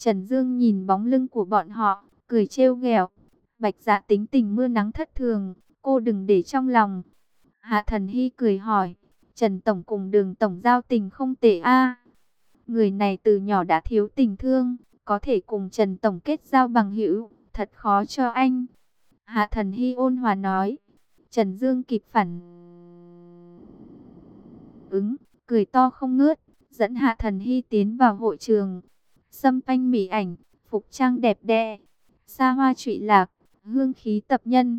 Trần Dương nhìn bóng lưng của bọn họ, cười trêu ghẹo. Bạch Dạ tính tình mưa nắng thất thường, cô đừng để trong lòng. Hạ Thần Hy cười hỏi, Trần Tổng cùng Đường Tổng giao tình không tệ a. Người này từ nhỏ đã thiếu tình thương, có thể cùng Trần Tổng kết giao bằng hữu, thật khó cho anh. Hạ Thần Hy ôn hòa nói. Trần Dương kịp phản ứng, cười to không ngớt, dẫn Hạ Thần Hy tiến vào hội trường. Sâm panh mỹ ảnh, phục trang đẹp đẽ, xa hoa trụy lạc, hương khí tập nhân.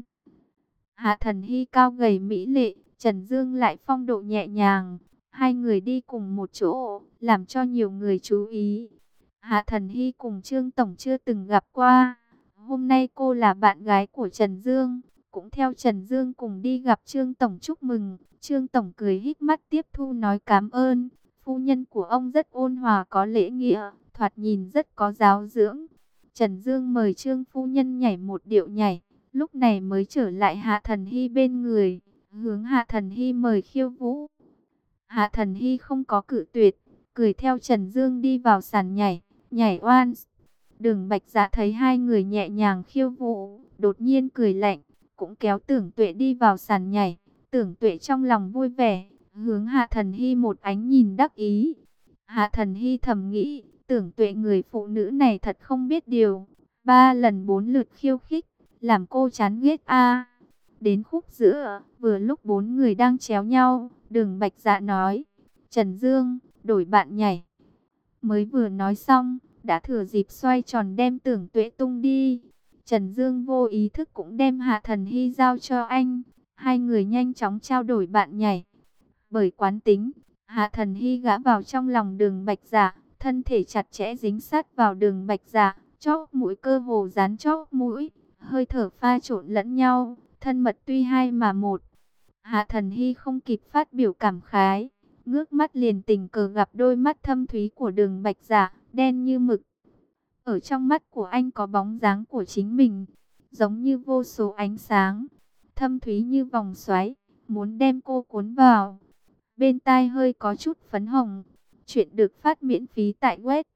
Hạ Thần Hy cao gầy mỹ lệ, Trần Dương lại phong độ nhẹ nhàng. Hai người đi cùng một chỗ, làm cho nhiều người chú ý. Hạ Thần Hy cùng Trương Tổng chưa từng gặp qua. Hôm nay cô là bạn gái của Trần Dương, cũng theo Trần Dương cùng đi gặp Trương Tổng chúc mừng. Trương Tổng cười híp mắt tiếp thu nói cảm ơn. Phu nhân của ông rất ôn hòa có lễ nghĩa, thoạt nhìn rất có giáo dưỡng. Trần Dương mời Trương phu nhân nhảy một điệu nhảy, lúc này mới trở lại Hạ Thần Hy bên người, hướng Hạ Thần Hy mời khiêu vũ. Hạ Thần Hy không có cự tuyệt, cười theo Trần Dương đi vào sàn nhảy, nhảy oan. Đường Bạch Dạ thấy hai người nhẹ nhàng khiêu vũ, đột nhiên cười lạnh, cũng kéo Tưởng Tuệ đi vào sàn nhảy. Tưởng Tuệ trong lòng vui vẻ, hướng Hạ Thần Hy một ánh nhìn đắc ý. Hạ Thần Hy thầm nghĩ, Tưởng Tuệ người phụ nữ này thật không biết điều, 3 lần 4 lượt khiêu khích, làm cô chán ghét a. Đến khúc giữa, vừa lúc 4 người đang chéo nhau, Đường Bạch Dạ nói, Trần Dương, đổi bạn nhảy. Mới vừa nói xong, đã thừa dịp xoay tròn đem Tưởng Tuệ tung đi. Trần Dương vô ý thức cũng đem Hạ Thần Hy giao cho anh. Hai người nhanh chóng trao đổi bạn nhảy. Bởi quán tính, Hạ Thần Hy gã vào trong lòng Đường Bạch Dạ, thân thể chặt chẽ dính sát vào Đường Bạch Dạ, chóp mũi cơ hồ dán chóp mũi, hơi thở pha trộn lẫn nhau, thân mật tuy hai mà một. Hạ Thần Hy không kịp phát biểu cảm khái, ngước mắt liền tình cờ gặp đôi mắt thâm thúy của Đường Bạch Dạ, đen như mực. Ở trong mắt của anh có bóng dáng của chính mình, giống như vô số ánh sáng, thâm thúy như vòng xoáy, muốn đem cô cuốn vào. Bên tai hơi có chút phấn hồng. Chuyện được phát miễn phí tại web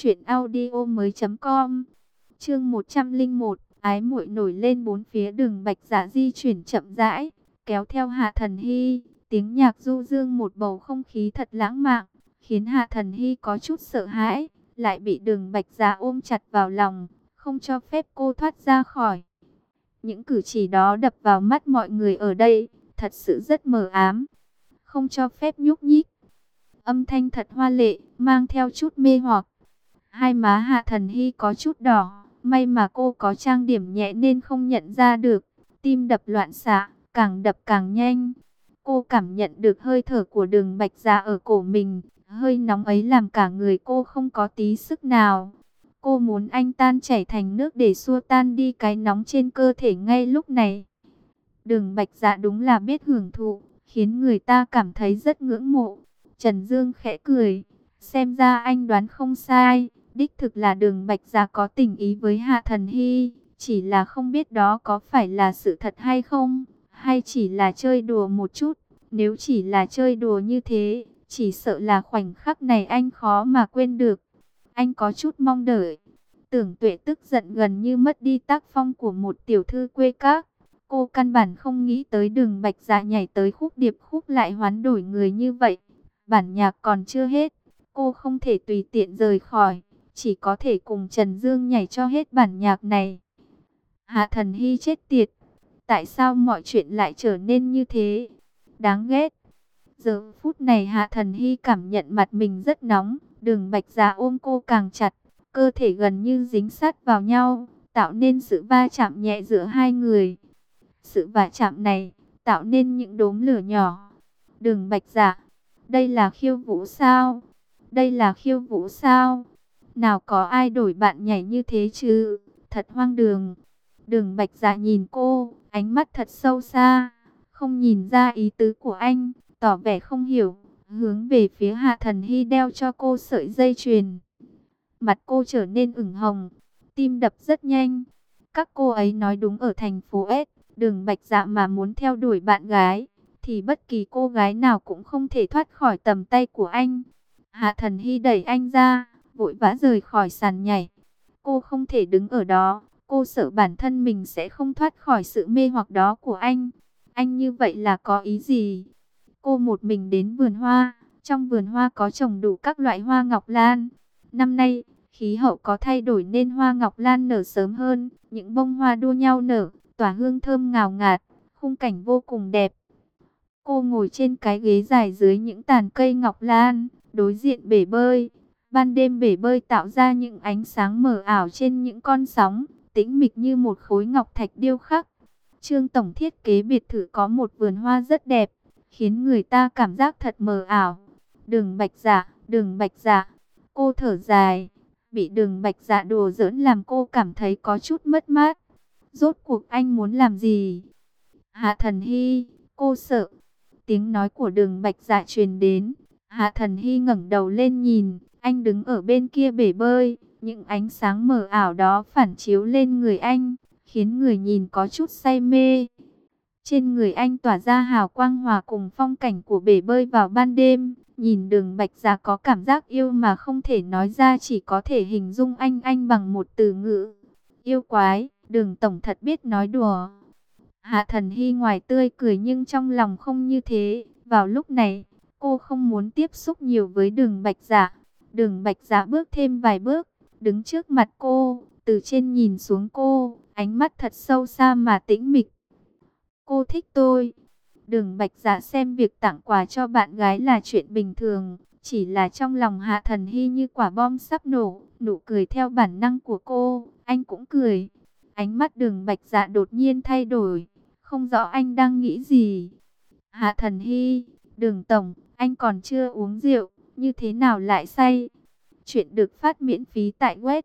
truyệnaudiomoi.com. Chương 101, ái muội nổi lên bốn phía. Đường Bạch Dạ di chuyển chậm rãi, kéo theo Hạ Thần Hy, tiếng nhạc du dương một bầu không khí thật lãng mạn, khiến Hạ Thần Hy có chút sợ hãi, lại bị Đường Bạch Dạ ôm chặt vào lòng, không cho phép cô thoát ra khỏi. Những cử chỉ đó đập vào mắt mọi người ở đây, thật sự rất mờ ám, không cho phép nhúc nhích. Âm thanh thật hoa lệ, mang theo chút mê hoặc. Hai má Hạ Thần Hy có chút đỏ, may mà cô có trang điểm nhẹ nên không nhận ra được. Tim đập loạn xạ, càng đập càng nhanh. Cô cảm nhận được hơi thở của Đường Bạch Dạ ở cổ mình, hơi nóng ấy làm cả người cô không có tí sức nào. Cô muốn anh tan chảy thành nước để xua tan đi cái nóng trên cơ thể ngay lúc này. Đường Bạch Dạ đúng là biết hưởng thụ, khiến người ta cảm thấy rất ngưỡng mộ. Trần Dương khẽ cười, xem ra anh đoán không sai, đích thực là Đường Bạch Dạ có tình ý với Hạ Thần Hy, chỉ là không biết đó có phải là sự thật hay không, hay chỉ là chơi đùa một chút. Nếu chỉ là chơi đùa như thế, chỉ sợ là khoảnh khắc này anh khó mà quên được. Anh có chút mong đợi. Tưởng Tuệ tức giận gần như mất đi tác phong của một tiểu thư quê các. Cô căn bản không nghĩ tới Đường Bạch Dạ nhảy tới khúc điệp khúc lại hoán đổi người như vậy. Bản nhạc còn chưa hết, cô không thể tùy tiện rời khỏi, chỉ có thể cùng Trần Dương nhảy cho hết bản nhạc này. Hạ Thần Hy chết tiệt, tại sao mọi chuyện lại trở nên như thế? Đáng ghét. Giờ phút này Hạ Thần Hy cảm nhận mặt mình rất nóng, Đường Bạch Dạ ôm cô càng chặt, cơ thể gần như dính sát vào nhau, tạo nên sự va chạm nhẹ giữa hai người. Sự va chạm này tạo nên những đốm lửa nhỏ. Đường Bạch Dạ, đây là khiêu vũ sao? Đây là khiêu vũ sao? Nào có ai đổi bạn nhảy như thế chứ? Thật hoang đường. Đường Bạch Dạ nhìn cô, ánh mắt thật sâu xa, không nhìn ra ý tứ của anh, tỏ vẻ không hiểu, hướng về phía Hạ Thần Hy đeo cho cô sợi dây chuyền. Mặt cô trở nên ửng hồng, tim đập rất nhanh. Các cô ấy nói đúng, ở thành phố S, Đường Bạch Dạ mà muốn theo đuổi bạn gái, thì bất kỳ cô gái nào cũng không thể thoát khỏi tầm tay của anh. Hạ Thần Hy đẩy anh ra, vội vã rời khỏi sàn nhảy. Cô không thể đứng ở đó, cô sợ bản thân mình sẽ không thoát khỏi sự mê hoặc đó của anh. Anh như vậy là có ý gì? Cô một mình đến vườn hoa, trong vườn hoa có trồng đủ các loại hoa ngọc lan. Năm nay, khí hậu có thay đổi nên hoa ngọc lan nở sớm hơn, những bông hoa đua nhau nở, tỏa hương thơm ngào ngạt, khung cảnh vô cùng đẹp. Cô ngồi trên cái ghế dài dưới những tàn cây ngọc lan, đối diện bể bơi. Ban đêm bể bơi tạo ra những ánh sáng mờ ảo trên những con sóng, tĩnh mịch như một khối ngọc thạch điêu khắc. Trương tổng thiết kế biệt thự có một vườn hoa rất đẹp, khiến người ta cảm giác thật mờ ảo. Đường Bạch Dạ, Đường Bạch Dạ. Cô thở dài, bị Đường Bạch Dạ đùa giỡn làm cô cảm thấy có chút mất mát. Rốt cuộc anh muốn làm gì? Hạ Thần Hy, cô sợ. Tiếng nói của Đường Bạch Dạ truyền đến. Hạ Thần Hy ngẩng đầu lên nhìn, anh đứng ở bên kia bể bơi, những ánh sáng mờ ảo đó phản chiếu lên người anh, khiến người nhìn có chút say mê. Trên người anh tỏa ra hào quang hòa cùng phong cảnh của bể bơi vào ban đêm, nhìn Đường Bạch Dạ có cảm giác yêu mà không thể nói ra, chỉ có thể hình dung anh bằng một từ ngữ. Yêu quái, Đường tổng thật biết nói đùa. Hạ Thần Hy ngoài tươi cười nhưng trong lòng không như thế. Vào lúc này, cô không muốn tiếp xúc nhiều với Đường Bạch Dạ. Đường Bạch Dạ bước thêm vài bước, đứng trước mặt cô, từ trên nhìn xuống cô, ánh mắt thật sâu xa mà tĩnh mịch. Cô thích tôi. Đường Bạch Dạ xem việc tặng quà cho bạn gái là chuyện bình thường, chỉ là trong lòng Hạ Thần Hy như quả bom sắp nổ, nụ cười theo bản năng của cô, anh cũng cười. Ánh mắt Đường Bạch Dạ đột nhiên thay đổi, không rõ anh đang nghĩ gì. Hạ Thần Hy, Đường tổng, anh còn chưa uống rượu, như thế nào lại say? Chuyện được phát miễn phí tại web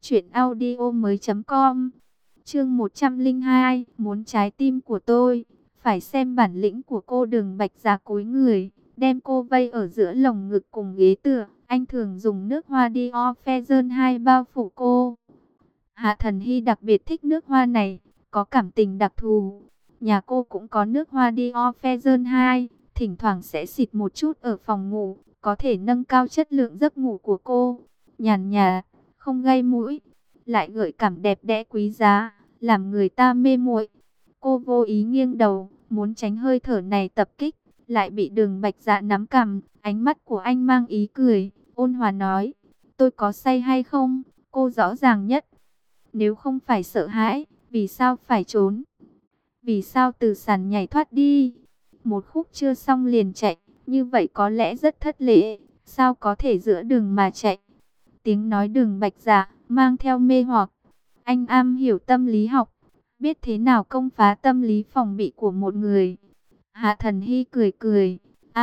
truyệnaudiomoi.com. Chương 102, muốn trái tim của tôi, phải xem bản lĩnh của cô. Đường Bạch Dạ cúi người, đem cô vây ở giữa lồng ngực cùng ghế tựa, anh thường dùng nước hoa Dior Fezzan 2 bao phủ cô. Hạ Thần Hy đặc biệt thích nước hoa này, có cảm tình đặc thù. Nhà cô cũng có nước hoa Dior Fezzan 2, thỉnh thoảng sẽ xịt một chút ở phòng ngủ, có thể nâng cao chất lượng giấc ngủ của cô. Nhàn nhạt, không gây mũi, lại gợi cảm đẹp đẽ quý giá, làm người ta mê muội. Cô vô ý nghiêng đầu, muốn tránh hơi thở này tập kích, lại bị Đường Bạch Dạ nắm cằm. Ánh mắt của anh mang ý cười, ôn hòa nói, tôi có say hay không, cô rõ ràng nhất. Nếu không phải sợ hãi, vì sao phải trốn? Vì sao từ sàn nhảy thoát đi? Một khúc chưa xong liền chạy, như vậy có lẽ rất thất lễ, sao có thể giữa đường mà chạy? Tiếng nói Đường Bạch Dạ mang theo mê hoặc. Anh am hiểu tâm lý học, biết thế nào công phá tâm lý phòng bị của một người. Hạ Thần Hy cười cười,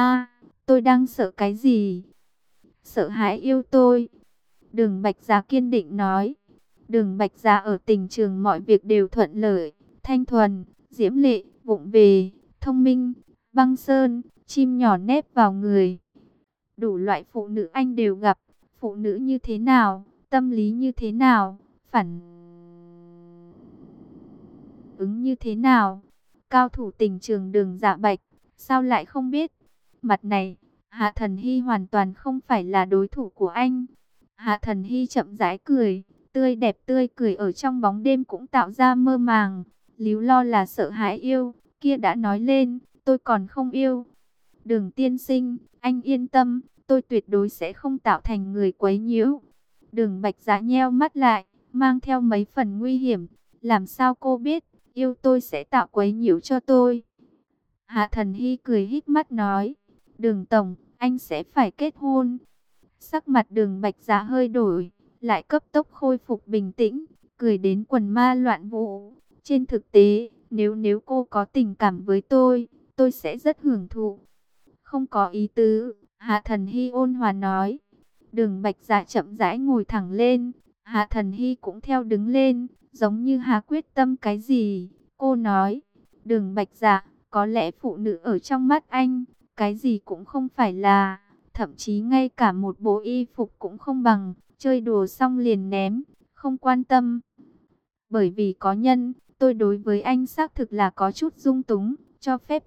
tôi đang sợ cái gì? Sợ hãi yêu tôi. Đường Bạch Dạ kiên định nói. Đường Bạch Dạ ở tình trường mọi việc đều thuận lợi, thanh thuần, diễm lệ, vụng về, thông minh, băng sơn, chim nhỏ nép vào người. Đủ loại phụ nữ anh đều gặp. Phụ nữ như thế nào, tâm lý như thế nào, phản ứng như thế nào? Cao thủ tình trường Đường Dạ Bạch, sao lại không biết? Mặt này, Hạ Thần Hy hoàn toàn không phải là đối thủ của anh. Hạ Thần Hy chậm rãi cười, tươi đẹp tươi cười ở trong bóng đêm cũng tạo ra mơ màng. Líu lo là sợ hãi yêu, kia đã nói lên, tôi còn không yêu. Đường tiên sinh, anh yên tâm, tôi tuyệt đối sẽ không tạo thành người quấy nhiễu. Đường Bạch Dạ nheo mắt lại, mang theo mấy phần nguy hiểm. Làm sao cô biết, yêu tôi sẽ tạo quấy nhiễu cho tôi? Hạ Thần Hy cười híp mắt nói, Đường tổng, anh sẽ phải kết hôn. Sắc mặt Đường Bạch Dạ hơi đổi, lại cấp tốc khôi phục bình tĩnh, cười đến quần ma loạn vũ. Trên thực tế, nếu cô có tình cảm với tôi sẽ rất hưởng thụ. Không có ý tứ, Hạ Thần Hy ôn hòa nói. Đường Bạch Dạ chậm rãi ngồi thẳng lên, Hạ Thần Hy cũng theo đứng lên, giống như hạ quyết tâm cái gì. Cô nói, Đường Bạch Dạ, có lẽ phụ nữ ở trong mắt anh, cái gì cũng không phải là, thậm chí ngay cả một bộ y phục cũng không bằng, chơi đùa xong liền ném, không quan tâm. Bởi vì có nhân, tôi đối với anh xác thực là có chút dung túng, cho phép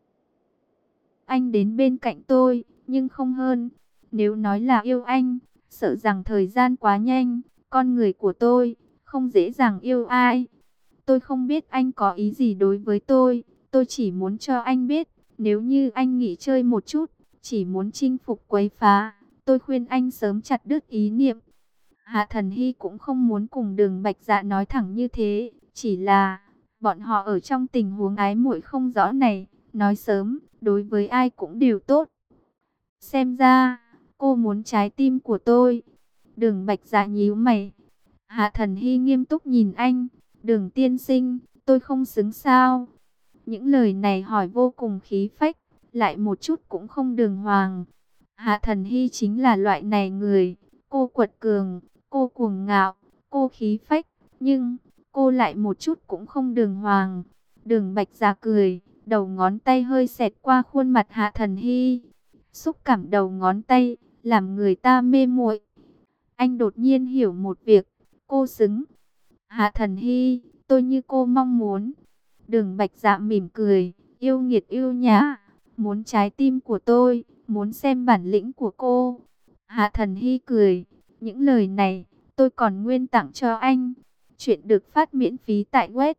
anh đến bên cạnh tôi, nhưng không hơn. Nếu nói là yêu anh, sợ rằng thời gian quá nhanh, con người của tôi không dễ dàng yêu ai. Tôi không biết anh có ý gì đối với tôi chỉ muốn cho anh biết, nếu như anh nghỉ chơi một chút, chỉ muốn chinh phục quấy phá, tôi khuyên anh sớm chặt đứt ý niệm. Hạ Thần Hy cũng không muốn cùng Đường Bạch Dạ nói thẳng như thế, chỉ là bọn họ ở trong tình huống ái muội không rõ này, nói sớm, đối với ai cũng đều tốt. Xem ra, cô muốn trái tim của tôi. Đường Bạch Dạ nhíu mày. Hạ Thần Hy nghiêm túc nhìn anh. Đường tiên sinh, tôi không xứng sao? Những lời này hỏi vô cùng khí phách, lại một chút cũng không đường hoàng. Hạ Thần Hy chính là loại này người. Cô quật cường, cô cuồng ngạo, cô khí phách, nhưng cô lại một chút cũng không đường hoàng. Đường Bạch Dạ cười, đầu ngón tay hơi xẹt qua khuôn mặt Hạ Thần Hy. Xúc cảm đầu ngón tay, làm người ta mê muội. Anh đột nhiên hiểu một việc, cô xứng. Hạ Thần Hy, tôi như cô mong muốn. Đường Bạch Dạ mỉm cười, yêu nghiệt yêu nhã, muốn trái tim của tôi, muốn xem bản lĩnh của cô. Hạ Thần Hy cười, những lời này, tôi còn nguyên tặng cho anh. Chuyện được phát miễn phí tại web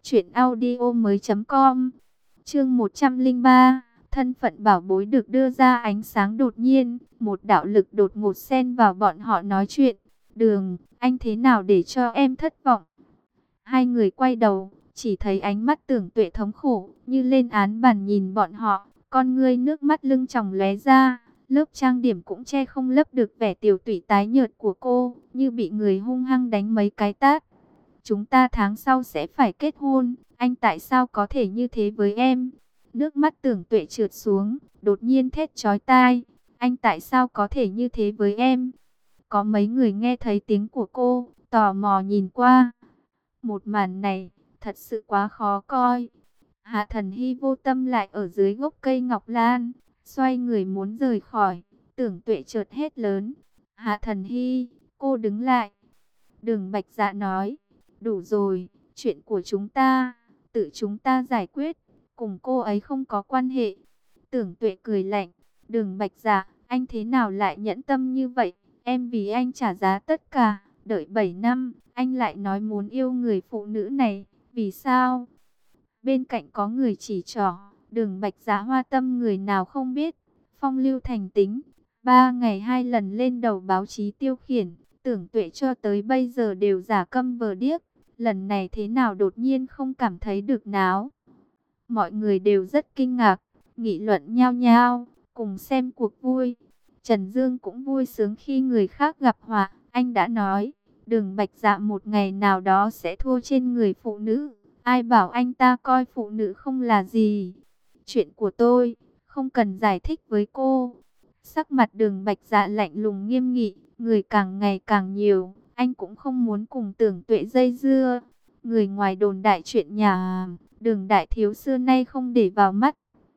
truyệnaudiomoi.com. Chương 103, thân phận bảo bối được đưa ra ánh sáng đột nhiên, một đạo lực đột ngột xen vào bọn họ nói chuyện. Đường, anh thế nào để cho em thất vọng? Hai người quay đầu, chỉ thấy ánh mắt Tưởng Tuệ thống khổ, như lên án bàn nhìn bọn họ, con ngươi nước mắt lưng tròng lóe ra, lớp trang điểm cũng che không lấp được vẻ tiểu tụy tái nhợt của cô, như bị người hung hăng đánh mấy cái tát. Chúng ta tháng sau sẽ phải kết hôn, anh tại sao có thể như thế với em? Nước mắt Tưởng Tuệ trượt xuống, đột nhiên thét chói tai, anh tại sao có thể như thế với em? Có mấy người nghe thấy tiếng của cô, tò mò nhìn qua. Một màn này, thật sự quá khó coi. Hạ Thần Hy vô tâm lại ở dưới gốc cây ngọc lan, xoay người muốn rời khỏi. Tưởng Tuệ chợt hét lớn, Hạ Thần Hy, cô đứng lại. Đường Bạch Dạ nói, đủ rồi, chuyện của chúng ta, tự chúng ta giải quyết, cùng cô ấy không có quan hệ. Tưởng Tuệ cười lạnh, Đường Bạch Dạ, anh thế nào lại nhẫn tâm như vậy? Em vì anh trả giá tất cả, đợi 7 năm, anh lại nói muốn yêu người phụ nữ này, vì sao? Bên cạnh có người chỉ trỏ, Đường Bạch Dạ hoa tâm người nào không biết, phong lưu thành tính, 3 ngày 2 lần lên đầu báo chí tiêu khiển, Tưởng Tuệ cho tới bây giờ đều giả câm vờ điếc, lần này thế nào đột nhiên không cảm thấy được náo. Mọi người đều rất kinh ngạc, nghị luận nhao nhao, cùng xem cuộc vui. Trần Dương cũng vui sướng khi người khác gặp họa, anh đã nói, Đường Bạch Dạ một ngày nào đó sẽ thua trên người phụ nữ. Ai bảo anh ta coi phụ nữ không là gì? Chuyện của tôi, không cần giải thích với cô. Sắc mặt Đường Bạch Dạ lạnh lùng nghiêm nghị, người càng ngày càng nhiều, anh cũng không muốn cùng Tưởng Tuệ dây dưa. Người ngoài đồn đại chuyện nhà Đường đại thiếu xưa nay không để vào mắt.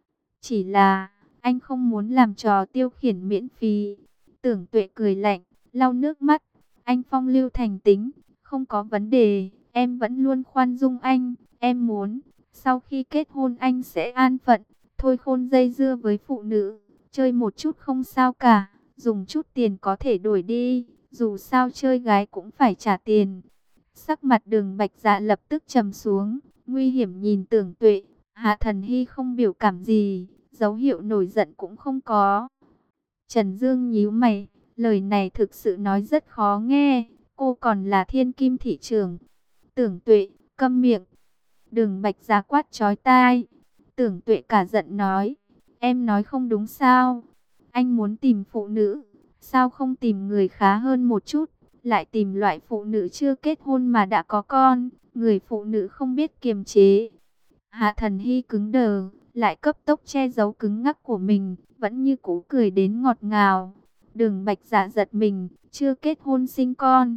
Chỉ là, anh không muốn làm trò tiêu khiển miễn phí. Tưởng Tuệ cười lạnh, lau nước mắt. Anh phong lưu thành tính, không có vấn đề. Em vẫn luôn khoan dung anh. Em muốn, sau khi kết hôn anh sẽ an phận. Thôi khôn dây dưa với phụ nữ. Chơi một chút không sao cả. Dùng chút tiền có thể đổi đi. Dù sao chơi gái cũng phải trả tiền. Sắc mặt Đường Bạch Dạ lập tức trầm xuống. Nguy hiểm nhìn Tưởng Tuệ. Hạ Thần Hy không biểu cảm gì, dấu hiệu nổi giận cũng không có. Trần Dương nhíu mày, lời này thực sự nói rất khó nghe, cô còn là thiên kim thị trường. Tưởng Tuệ, câm miệng. Đường Bạch Dạ quát chói tai. Tưởng Tuệ cả giận nói, em nói không đúng sao? Anh muốn tìm phụ nữ, sao không tìm người khá hơn một chút, lại tìm loại phụ nữ chưa kết hôn mà đã có con, người phụ nữ không biết kiềm chế. Hạ Thần Hy cứng đờ, lại cấp tốc che giấu cứng ngắc của mình, vẫn như cũ cười đến ngọt ngào. Đường Bạch Dạ giật mình, chưa kết hôn sinh con.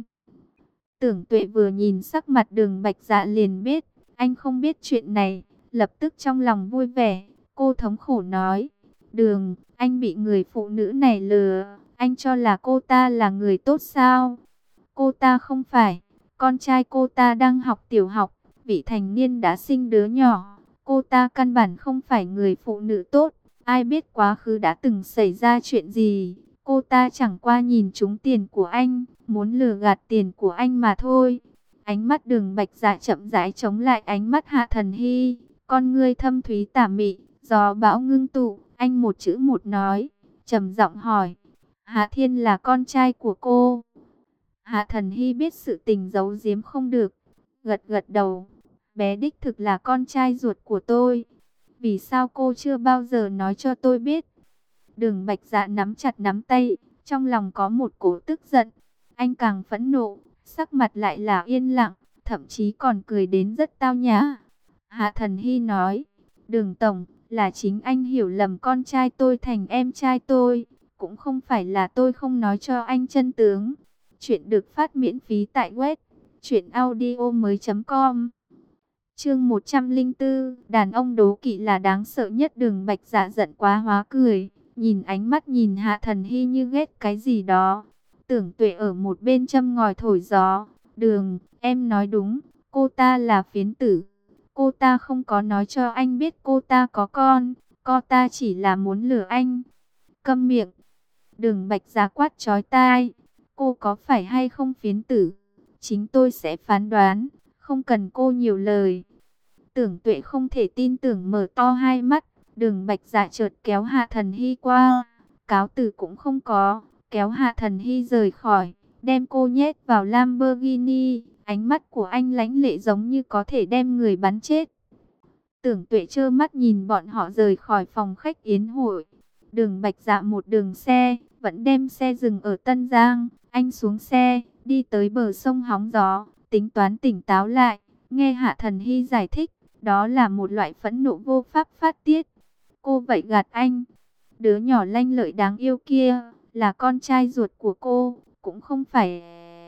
Tưởng Tuệ vừa nhìn sắc mặt Đường Bạch Dạ liền biết, anh không biết chuyện này, lập tức trong lòng vui vẻ. Cô thống khổ nói, Đường, anh bị người phụ nữ này lừa, anh cho là cô ta là người tốt sao? Cô ta không phải, con trai cô ta đang học tiểu học, vị thành niên đã sinh đứa nhỏ. Cô ta căn bản không phải người phụ nữ tốt. Ai biết quá khứ đã từng xảy ra chuyện gì. Cô ta chẳng qua nhìn trúng tiền của anh, muốn lừa gạt tiền của anh mà thôi. Ánh mắt Đường Bạch Dạ chậm rãi chống lại ánh mắt Hạ Thần Hy, con ngươi thâm thúy tà mị, gió bão ngưng tụ, anh một chữ một nói, trầm giọng hỏi, Hạ Thiên là con trai của cô? Hạ Thần Hy biết sự tình giấu giếm không được, gật gật đầu, bé đích thực là con trai ruột của tôi. Vì sao cô chưa bao giờ nói cho tôi biết? Đường Bạch Dạ nắm chặt nắm tay, trong lòng có một cỗ tức giận. Anh càng phẫn nộ, sắc mặt lại là yên lặng, thậm chí còn cười đến rất tao nhã. Hạ Thần Hy nói, Đường Tổng, là chính anh hiểu lầm con trai tôi thành em trai tôi. Cũng không phải là tôi không nói cho anh chân tướng. Chuyện được phát miễn phí tại web truyệnaudiomoi.com. Chương 104, đàn ông đố kỵ là đáng sợ nhất. Đường Bạch Dạ giận quá hóa cười, nhìn ánh mắt nhìn Hạ Thần Hy như ghét cái gì đó. Tưởng Tuệ ở một bên châm ngòi thổi gió, Đường, em nói đúng, cô ta là phiến tử. Cô ta không có nói cho anh biết cô ta có con, cô ta chỉ là muốn lừa anh. Câm miệng. Đường Bạch Dạ quát chói tai, cô có phải hay không phiến tử? Chính tôi sẽ phán đoán, không cần cô nhiều lời. Tưởng Tuệ không thể tin tưởng mở to hai mắt, Đường Bạch Dạ chợt kéo Hạ Thần Hy qua, cáo từ cũng không có, kéo Hạ Thần Hy rời khỏi, đem cô nhét vào Lamborghini, ánh mắt của anh lãnh lệ giống như có thể đem người bắn chết. Tưởng Tuệ trơ mắt nhìn bọn họ rời khỏi phòng khách yến hội. Đường Bạch Dạ một đường xe, vẫn đem xe dừng ở Tân Giang, anh xuống xe, đi tới bờ sông hóng gió, tính toán tỉnh táo lại, nghe Hạ Thần Hy giải thích. Đó là một loại phẫn nộ vô pháp phát tiết. Cô vậy gạt anh. Đứa nhỏ lanh lợi đáng yêu kia là con trai ruột của cô, cũng không phải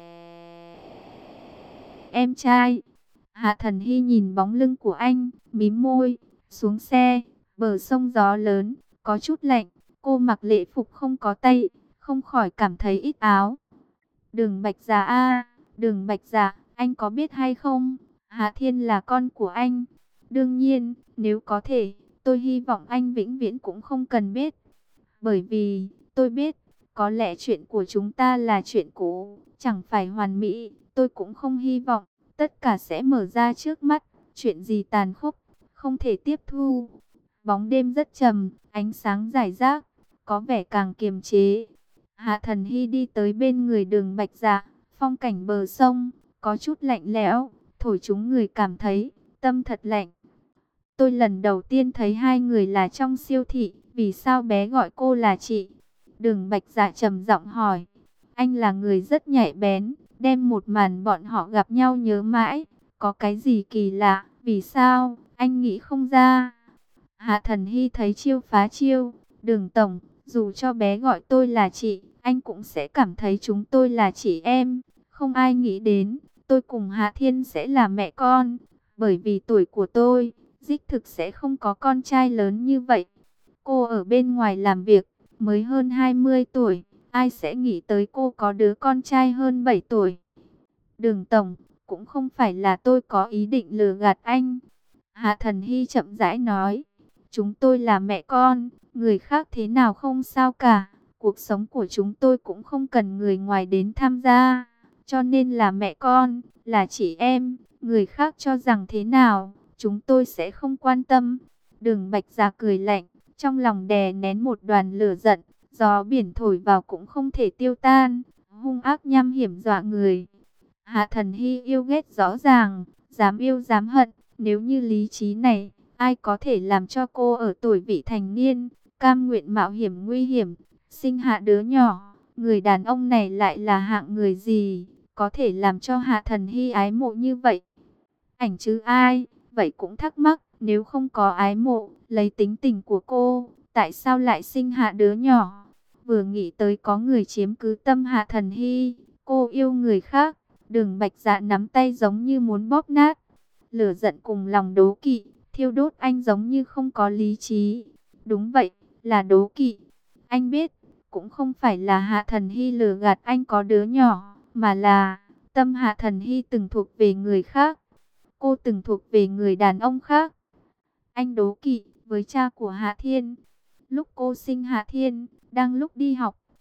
em trai. Hạ Thần Hy nhìn bóng lưng của anh, mím môi, xuống xe. Bờ sông gió lớn, có chút lạnh. Cô mặc lễ phục không có tay, không khỏi cảm thấy ít áo. Đường Bạch Dạ a, Đường Bạch Dạ, anh có biết hay không? Hạ Thiên là con của anh. Đương nhiên, nếu có thể, tôi hy vọng anh vĩnh viễn cũng không cần biết. Bởi vì, tôi biết, có lẽ chuyện của chúng ta là chuyện cũ, chẳng phải hoàn mỹ. Tôi cũng không hy vọng, tất cả sẽ mở ra trước mắt. Chuyện gì tàn khốc, không thể tiếp thu. Bóng đêm rất trầm, ánh sáng rải rác, có vẻ càng kiềm chế. Hạ Thần Hy đi tới bên người Đường Bạch Dạ, phong cảnh bờ sông, có chút lạnh lẽo, thổi chúng người cảm thấy tâm thật lạnh. Tôi lần đầu tiên thấy hai người là trong siêu thị, vì sao bé gọi cô là chị? Đường Bạch Dạ trầm giọng hỏi. Anh là người rất nhạy bén, đem một màn bọn họ gặp nhau nhớ mãi. Có cái gì kỳ lạ, vì sao, anh nghĩ không ra? Hạ Thần Hy thấy chiêu phá chiêu. Đường Tổng, dù cho bé gọi tôi là chị, anh cũng sẽ cảm thấy chúng tôi là chị em. Không ai nghĩ đến, tôi cùng Hạ Thiên sẽ là mẹ con, bởi vì tuổi của tôi đích thực sẽ không có con trai lớn như vậy. Cô ở bên ngoài làm việc, mới hơn 20 tuổi, ai sẽ nghĩ tới cô có đứa con trai hơn 7 tuổi. Đường Tổng, cũng không phải là tôi có ý định lừa gạt anh. Hạ Thần Hy chậm rãi nói, chúng tôi là mẹ con, người khác thế nào không sao cả. Cuộc sống của chúng tôi cũng không cần người ngoài đến tham gia, cho nên là mẹ con, là chị em, người khác cho rằng thế nào, chúng tôi sẽ không quan tâm. Đường Bạch Dạ cười lạnh, trong lòng đè nén một đoàn lửa giận, gió biển thổi vào cũng không thể tiêu tan, hung ác nham hiểm dọa người. Hạ Thần Hy yêu ghét rõ ràng, dám yêu dám hận, nếu như lý trí này, ai có thể làm cho cô ở tuổi vị thành niên, cam nguyện mạo hiểm nguy hiểm, sinh hạ đứa nhỏ. Người đàn ông này lại là hạng người gì, có thể làm cho Hạ Thần Hy ái mộ như vậy? Ảnh chứ ai? Vậy cũng thắc mắc, nếu không có ái mộ, lấy tính tình của cô, tại sao lại sinh hạ đứa nhỏ? Vừa nghĩ tới có người chiếm cứ tâm Hạ Thần Hy, cô yêu người khác, Đường Bạch Dạ nắm tay giống như muốn bóp nát. Lửa giận cùng lòng đố kỵ, thiêu đốt anh giống như không có lý trí. Đúng vậy, là đố kỵ. Anh biết, cũng không phải là Hạ Thần Hy lừa gạt anh có đứa nhỏ, mà là tâm Hạ Thần Hy từng thuộc về người khác. Cô từng thuộc về người đàn ông khác. Anh đố kỵ với cha của Hạ Thiên. Lúc cô sinh Hạ Thiên, đang lúc đi học,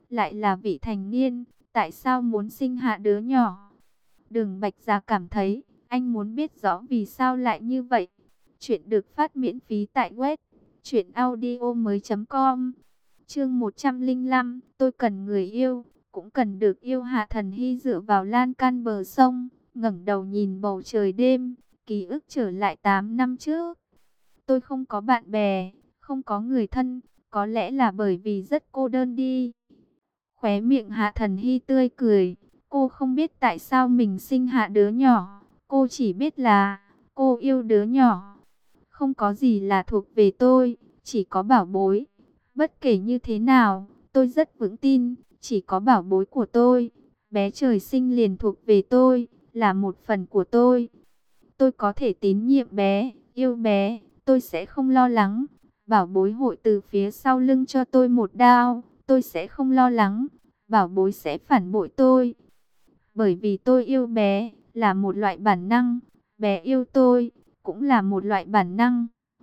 lại là vị thành niên, tại sao muốn sinh hạ đứa nhỏ? Đường Bạch Dạ cảm thấy, anh muốn biết rõ vì sao lại như vậy. Chuyện được phát miễn phí tại web truyệnaudiomoi.com. Chương 105, tôi cần người yêu, cũng cần được yêu. Hạ Thần Hy dựa vào lan can bờ sông, ngẩng đầu nhìn bầu trời đêm, ký ức trở lại 8 năm trước. Tôi không có bạn bè, không có người thân, có lẽ là bởi vì rất cô đơn đi. Khóe miệng Hạ Thần Hy tươi cười, cô không biết tại sao mình sinh hạ đứa nhỏ, cô chỉ biết là cô yêu đứa nhỏ. Không có gì là thuộc về tôi, chỉ có bảo bối. Bất kể như thế nào, tôi rất vững tin, chỉ có bảo bối của tôi, bé trời sinh liền thuộc về tôi, là một phần của tôi. Tôi có thể tín nhiệm bé, yêu bé, tôi sẽ không lo lắng. Bảo bối hội từ phía sau lưng cho tôi một đao, tôi sẽ không lo lắng. Bảo bối sẽ phản bội tôi. Bởi vì tôi yêu bé, là một loại bản năng. Bé yêu tôi, cũng là một loại bản năng.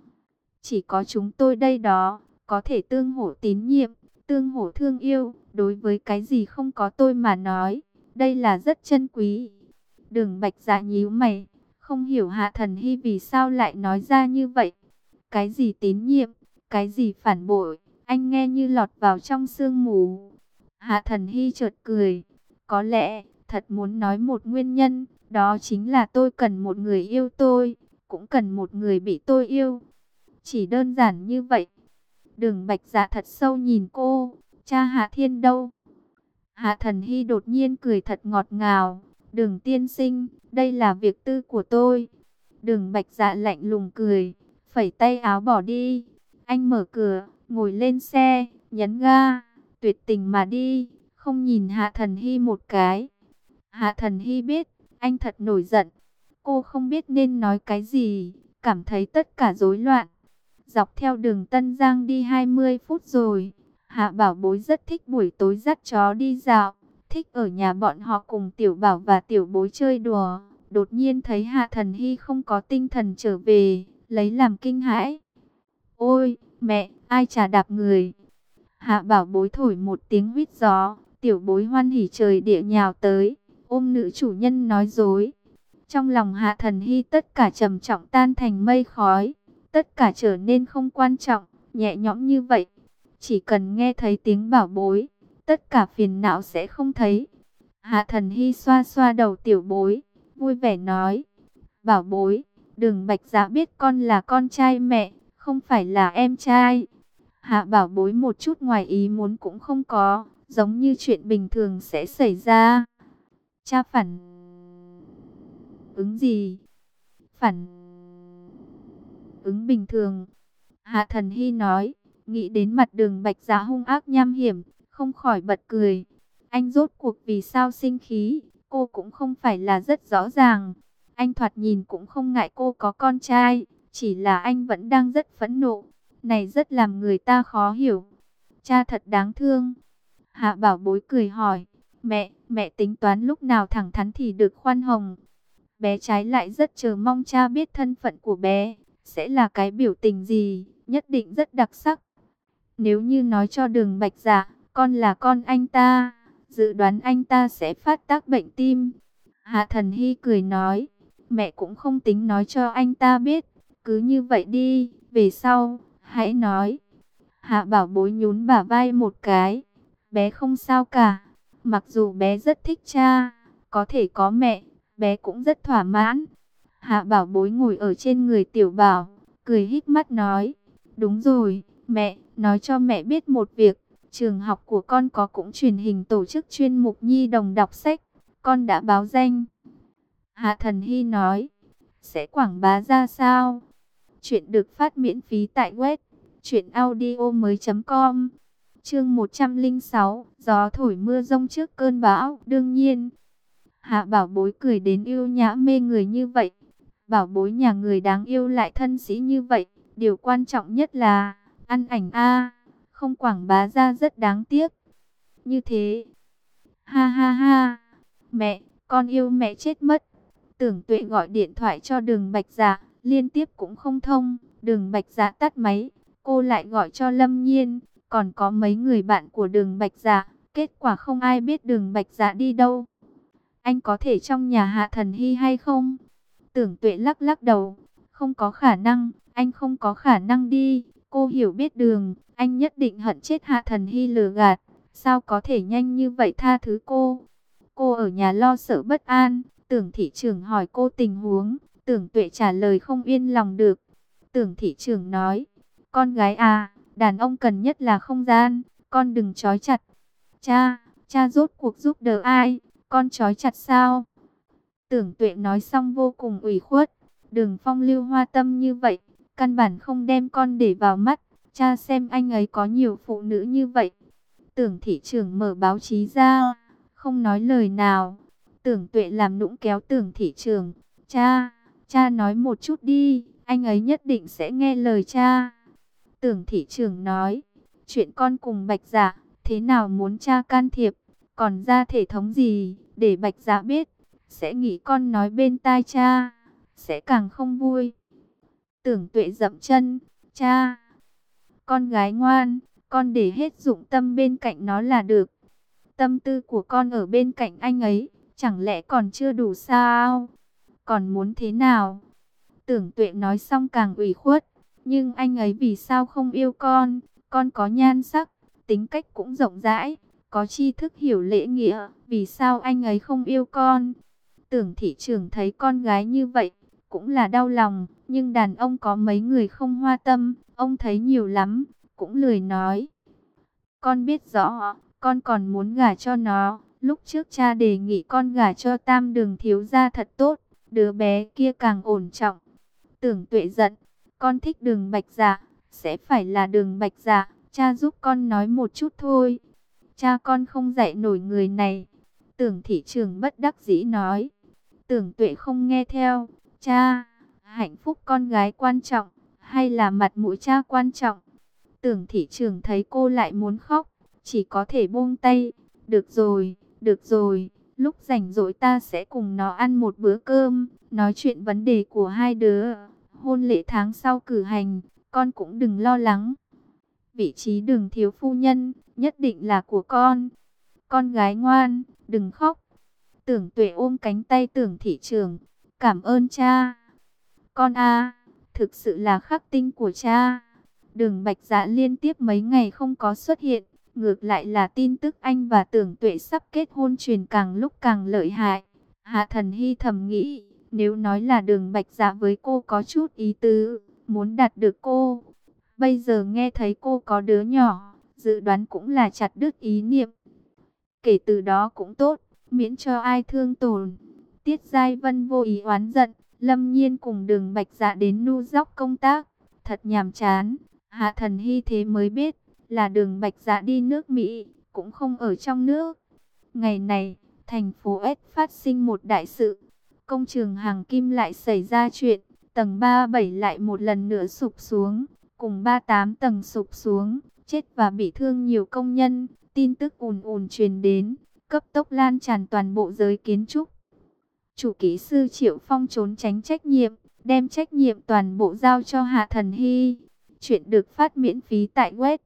Chỉ có chúng tôi đây đó, có thể tương hỗ tín nhiệm, tương hỗ thương yêu. Đối với cái gì không có tôi mà nói, đây là rất chân quý. Đường Bạch Dạ nhíu mày, không hiểu Hạ Thần Hy vì sao lại nói ra như vậy. Cái gì tín nhiệm, cái gì phản bội, anh nghe như lọt vào trong sương mù. Hạ Thần Hy chợt cười, có lẽ thật muốn nói một nguyên nhân, đó chính là tôi cần một người yêu tôi, cũng cần một người bị tôi yêu. Chỉ đơn giản như vậy. Đường Bạch Dạ thật sâu nhìn cô, cha Hạ Thiên đâu? Hạ Thần Hy đột nhiên cười thật ngọt ngào, Đường tiên sinh, đây là việc tư của tôi. Đường Bạch Dạ lạnh lùng cười, phẩy tay áo bỏ đi. Anh mở cửa, ngồi lên xe, nhấn ga, tuyệt tình mà đi, không nhìn Hạ Thần Hy một cái. Hạ Thần Hy biết, anh thật nổi giận. Cô không biết nên nói cái gì, cảm thấy tất cả rối loạn. Dọc theo đường Tân Giang đi 20 phút rồi. Hạ Bảo Bối rất thích buổi tối dắt chó đi dạo, thích ở nhà bọn họ cùng Tiểu Bảo và Tiểu Bối chơi đùa. Đột nhiên thấy Hạ Thần Hy không có tinh thần trở về, lấy làm kinh hãi. Ôi, mẹ, ai chà đạp người? Hạ Bảo Bối thổi một tiếng huýt gió, Tiểu Bối hoan hỉ trời địa nhào tới, ôm nữ chủ nhân nói dối. Trong lòng Hạ Thần Hy tất cả trầm trọng tan thành mây khói, tất cả trở nên không quan trọng, nhẹ nhõm như vậy. Chỉ cần nghe thấy tiếng Bảo Bối, tất cả phiền não sẽ không thấy. Hạ Thần Hy xoa xoa đầu Tiểu Bối, vui vẻ nói, Bảo Bối, Đường Bạch Dạ biết con là con trai mẹ, không phải là em trai. Hạ Bảo Bối một chút ngoài ý muốn cũng không có, giống như chuyện bình thường sẽ xảy ra. Cha phản ứng gì? Phản ứng bình thường. Hạ Thần Hy nói, nghĩ đến mặt Đường Bạch Dạ hung ác nham hiểm, không khỏi bật cười. Anh rốt cuộc vì sao sinh khí, cô cũng không phải là rất rõ ràng. Anh thoạt nhìn cũng không ngại cô có con trai, chỉ là anh vẫn đang rất phẫn nộ. Này rất làm người ta khó hiểu. Cha thật đáng thương. Hạ Bảo Bối cười hỏi, mẹ tính toán lúc nào thẳng thắn thì được khoan hồng. Bé trái lại rất chờ mong cha biết thân phận của bé, sẽ là cái biểu tình gì, nhất định rất đặc sắc. Nếu như nói cho Đường Bạch Dạ, con là con anh ta, dự đoán anh ta sẽ phát tác bệnh tim. Hạ Thần Hy cười nói, mẹ cũng không tính nói cho anh ta biết, cứ như vậy đi, về sau, hãy nói. Hạ Bảo Bối nhún bả vai một cái, bé không sao cả, mặc dù bé rất thích cha, có thể có mẹ, bé cũng rất thỏa mãn. Hạ Bảo Bối ngồi ở trên người Tiểu Bảo, cười híp mắt nói, đúng rồi, mẹ, nói cho mẹ biết một việc, trường học của con có cũng truyền hình tổ chức chuyên mục nhi đồng đọc sách, con đã báo danh. Hạ Thần Hy nói, sẽ quảng bá ra sao? Chuyện được phát miễn phí tại web truyệnaudiomoi.com. Chương 106, gió thổi mưa rông trước cơn bão, đương nhiên. Hạ Bảo Bối cười đến yêu nhã mê người như vậy. Bảo Bối nhà người đáng yêu lại thân sĩ như vậy, điều quan trọng nhất là ăn ảnh a, không quảng bá ra rất đáng tiếc. Như thế. Ha ha ha. Mẹ, con yêu mẹ chết mất. Tưởng Tuệ gọi điện thoại cho Đường Bạch Dạ, liên tiếp cũng không thông. Đường Bạch Dạ tắt máy, cô lại gọi cho Lâm Nhiên, còn có mấy người bạn của Đường Bạch Dạ, Kết quả không ai biết Đường Bạch Dạ đi đâu. Anh có thể trong nhà Hạ Thần Hy hay không? Tưởng Tuệ lắc lắc đầu. Không có khả năng, anh không có khả năng đi. Cô hiểu biết Đường, anh nhất định hận chết Hạ Thần Hy lừa gạt. Sao có thể nhanh như vậy tha thứ cô? Cô ở nhà lo sợ bất an. Tưởng thị trưởng hỏi cô tình huống. Tưởng Tuệ trả lời không yên lòng được. Tưởng thị trưởng nói, con gái à, đàn ông cần nhất là không gian, con đừng trói chặt. Cha rốt cuộc giúp đỡ ai, con trói chặt sao? Tưởng Tuệ nói xong vô cùng ủy khuất. Đường Phong lưu hoa tâm như vậy, căn bản không đem con để vào mắt. Cha xem anh ấy có nhiều phụ nữ như vậy. Tưởng thị trưởng mở báo chí ra, không nói lời nào. Tưởng Tuệ làm nũng kéo Tưởng thị trưởng. Cha nói một chút đi, anh ấy nhất định sẽ nghe lời cha. Tưởng thị trưởng nói, chuyện con cùng Bạch Dạ, thế nào muốn cha can thiệp, còn ra thể thống gì, để Bạch Dạ biết, sẽ nghĩ con nói bên tai cha, sẽ càng không vui. Tưởng Tuệ dậm chân, cha, con gái ngoan, con để hết dụng tâm bên cạnh nó là được. Tâm tư của con ở bên cạnh anh ấy, chẳng lẽ còn chưa đủ sao? Còn muốn thế nào? Tưởng Tuệ nói xong càng ủy khuất. Nhưng anh ấy vì sao không yêu con? Con có nhan sắc, tính cách cũng rộng rãi, có tri thức hiểu lễ nghĩa. Vì sao anh ấy không yêu con? Tưởng thị trưởng thấy con gái như vậy, cũng là đau lòng. Nhưng đàn ông có mấy người không hoa tâm, ông thấy nhiều lắm, cũng lười nói. Con biết rõ, con còn muốn gả cho nó. Lúc trước cha đề nghị con gả cho Tam Đường thiếu gia thật tốt, đứa bé kia càng ổn trọng. Tưởng Tuệ giận, con thích Đường Bạch Dạ, sẽ phải là Đường Bạch Dạ, cha giúp con nói một chút thôi. Cha con không dạy nổi người này. Tưởng thị trường bất đắc dĩ nói. Tưởng Tuệ không nghe theo. Cha, hạnh phúc con gái quan trọng, hay là mặt mũi cha quan trọng? Tưởng thị trường thấy cô lại muốn khóc, chỉ có thể buông tay. Được rồi, lúc rảnh rỗi ta sẽ cùng nó ăn một bữa cơm, nói chuyện vấn đề của hai đứa. Hôn lễ tháng sau cử hành, con cũng đừng lo lắng. Vị trí Đường thiếu phu nhân, nhất định là của con. Con gái ngoan, đừng khóc. Tưởng Tuệ ôm cánh tay Tưởng thị trưởng, cảm ơn cha. Con thực sự là khắc tinh của cha. Đường Bạch Dạ liên tiếp mấy ngày không có xuất hiện, ngược lại là tin tức anh và Tưởng Tuệ sắp kết hôn truyền càng lúc càng lợi hại. Hạ Thần Hy thầm nghĩ, nếu nói là Đường Bạch Dạ với cô có chút ý tứ, muốn đạt được cô. Bây giờ nghe thấy cô có đứa nhỏ, dự đoán cũng là chặt đứt ý niệm. Kể từ đó cũng tốt, miễn cho ai thương tổn. Tiết Giai Vân vô ý oán giận, Lâm Nhiên cùng Đường Bạch Dạ đến New York công tác, thật nhàm chán. Hạ Thần Hy thế mới biết, là Đường Bạch Dạ đi nước Mỹ, cũng không ở trong nước. Ngày này, thành phố S phát sinh một đại sự. Công trường Hàng Kim lại xảy ra chuyện, tầng 37 lại một lần nữa sụp xuống, cùng 38 tầng sụp xuống, chết và bị thương nhiều công nhân. Tin tức ùn ùn truyền đến, cấp tốc lan tràn toàn bộ giới kiến trúc. Chủ kỹ sư Triệu Phong trốn tránh trách nhiệm, đem trách nhiệm toàn bộ giao cho Hạ Thần Hy. Chuyện được phát miễn phí tại web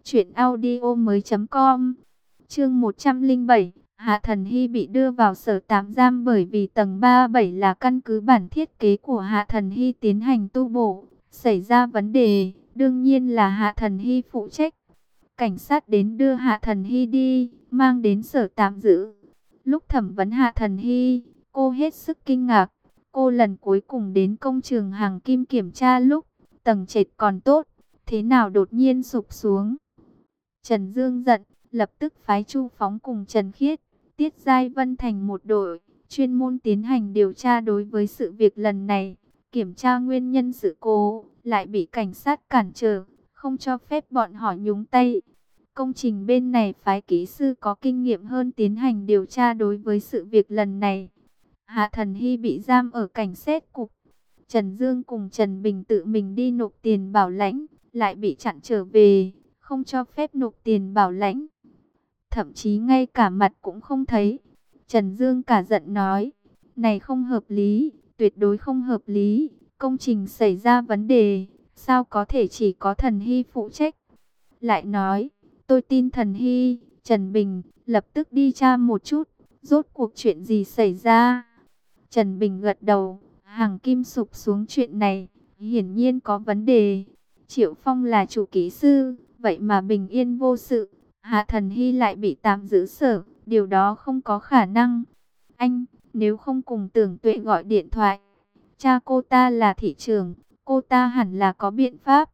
truyệnaudiomoi.com. Chương 107, Hạ Thần Hy bị đưa vào sở tạm giam bởi vì tầng 37 là căn cứ bản thiết kế của Hạ Thần Hy tiến hành tu bổ, xảy ra vấn đề, đương nhiên là Hạ Thần Hy phụ trách. Cảnh sát đến đưa Hạ Thần Hy đi, mang đến sở tạm giữ. Lúc thẩm vấn Hạ Thần Hy, cô hết sức kinh ngạc. Cô lần cuối cùng đến công trường Hàng Kim kiểm tra lúc tầng trệt còn tốt, thế nào đột nhiên sụp xuống. Trần Dương giận, lập tức phái Chu Phóng cùng Trần Khiết, Tiết Giai Vân thành một đội, chuyên môn tiến hành điều tra đối với sự việc lần này, kiểm tra nguyên nhân sự cố, lại bị cảnh sát cản trở, không cho phép bọn họ nhúng tay. Công trình bên này phái kỹ sư có kinh nghiệm hơn tiến hành điều tra đối với sự việc lần này. Hạ Thần Hy bị giam ở cảnh sát cục. Trần Dương cùng Trần Bình tự mình đi nộp tiền bảo lãnh, lại bị chặn trở về, không cho phép nộp tiền bảo lãnh. Thậm chí ngay cả mặt cũng không thấy. Trần Dương cả giận nói, này không hợp lý, tuyệt đối không hợp lý. Công trình xảy ra vấn đề, sao có thể chỉ có Thần Hy phụ trách. Lại nói, tôi tin Thần Hy, Trần Bình, lập tức đi tra một chút, rốt cuộc chuyện gì xảy ra. Trần Bình gật đầu, Hàng Kim sụp xuống chuyện này, hiển nhiên có vấn đề. Triệu Phong là chủ kỹ sư, vậy mà bình yên vô sự, Hạ Thần Hy lại bị tạm giữ sở, điều đó không có khả năng. Anh, nếu không cùng Tưởng Tuệ gọi điện thoại, cha cô ta là thị trưởng, cô ta hẳn là có biện pháp.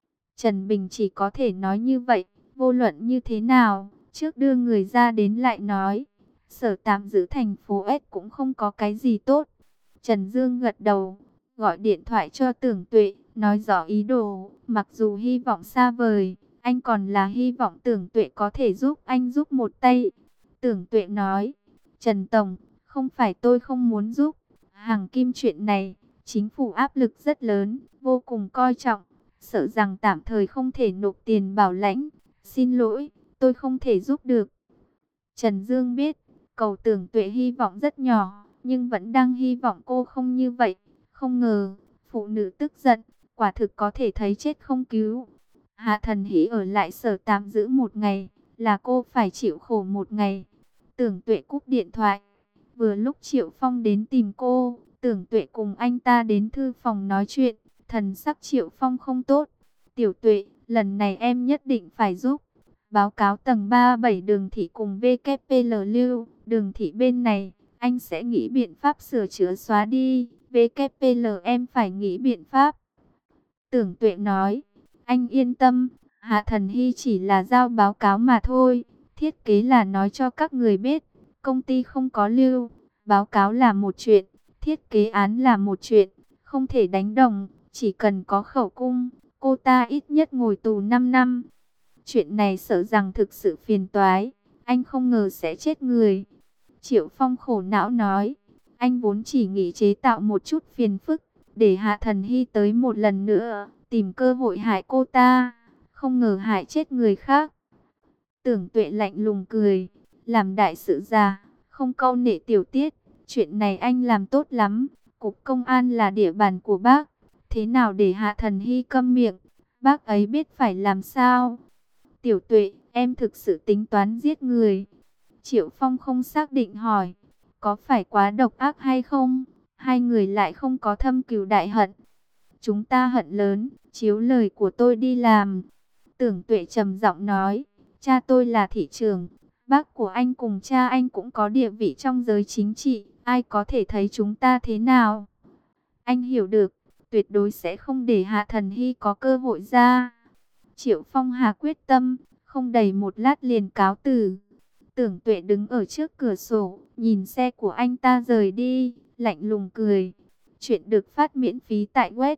Trần Bình chỉ có thể nói như vậy, vô luận như thế nào, trước đưa người ra đến lại nói. Sở tạm giữ thành phố S cũng không có cái gì tốt. Trần Dương gật đầu, gọi điện thoại cho Tưởng Tuệ, nói rõ ý đồ, mặc dù hy vọng xa vời, anh còn là hy vọng Tưởng Tuệ có thể giúp anh giúp một tay. Tưởng Tuệ nói, Trần Tổng, không phải tôi không muốn giúp, Hàng Kim chuyện này, chính phủ áp lực rất lớn, vô cùng coi trọng, sợ rằng tạm thời không thể nộp tiền bảo lãnh, xin lỗi, tôi không thể giúp được. Trần Dương biết, cầu Tưởng Tuệ hy vọng rất nhỏ, nhưng vẫn đang hy vọng cô không như vậy. Không ngờ, phụ nữ tức giận, quả thực có thể thấy chết không cứu. Hạ Thần Hỷ ở lại sở tạm giữ một ngày, là cô phải chịu khổ một ngày. Tưởng Tuệ cúp điện thoại. Vừa lúc Triệu Phong đến tìm cô, Tưởng Tuệ cùng anh ta đến thư phòng nói chuyện. Thần sắc Triệu Phong không tốt. Tiểu Tuệ, lần này em nhất định phải giúp. Báo cáo tầng 37 Đường Thị cùng VKPL lưu, Đường Thị bên này, anh sẽ nghĩ biện pháp sửa chữa xóa đi, VKPL em phải nghĩ biện pháp. Tưởng Tuệ nói, anh yên tâm, Hạ Thần Hy chỉ là giao báo cáo mà thôi, thiết kế là nói cho các người biết, công ty không có lưu, báo cáo là một chuyện, thiết kế án là một chuyện, không thể đánh đồng, chỉ cần có khẩu cung, cô ta ít nhất ngồi tù 5 năm. Chuyện này sợ rằng thực sự phiền toái, anh không ngờ sẽ chết người. Triệu Phong khổ não nói, anh vốn chỉ nghĩ chế tạo một chút phiền phức, để Hạ Thần Hy tới một lần nữa, tìm cơ hội hại cô ta, không ngờ hại chết người khác. Tưởng Tuệ lạnh lùng cười, làm đại sự già, không câu nệ tiểu tiết, chuyện này anh làm tốt lắm, cục công an là địa bàn của bác, thế nào để Hạ Thần Hy câm miệng, bác ấy biết phải làm sao. Tiểu Tuệ, em thực sự tính toán giết người. Triệu Phong không xác định hỏi, có phải quá độc ác hay không? Hai người lại không có thâm cừu đại hận. Chúng ta hận lớn, chiếu lời của tôi đi làm. Tưởng Tuệ trầm giọng nói, cha tôi là thị trưởng, bác của anh cùng cha anh cũng có địa vị trong giới chính trị, ai có thể thấy chúng ta thế nào? Anh hiểu được, tuyệt đối sẽ không để Hạ Thần Hy có cơ hội ra. Triệu Phong hà quyết tâm, không đầy một lát liền cáo từ. Tưởng Tuệ đứng ở trước cửa sổ, nhìn xe của anh ta rời đi, lạnh lùng cười. Chuyện được phát miễn phí tại web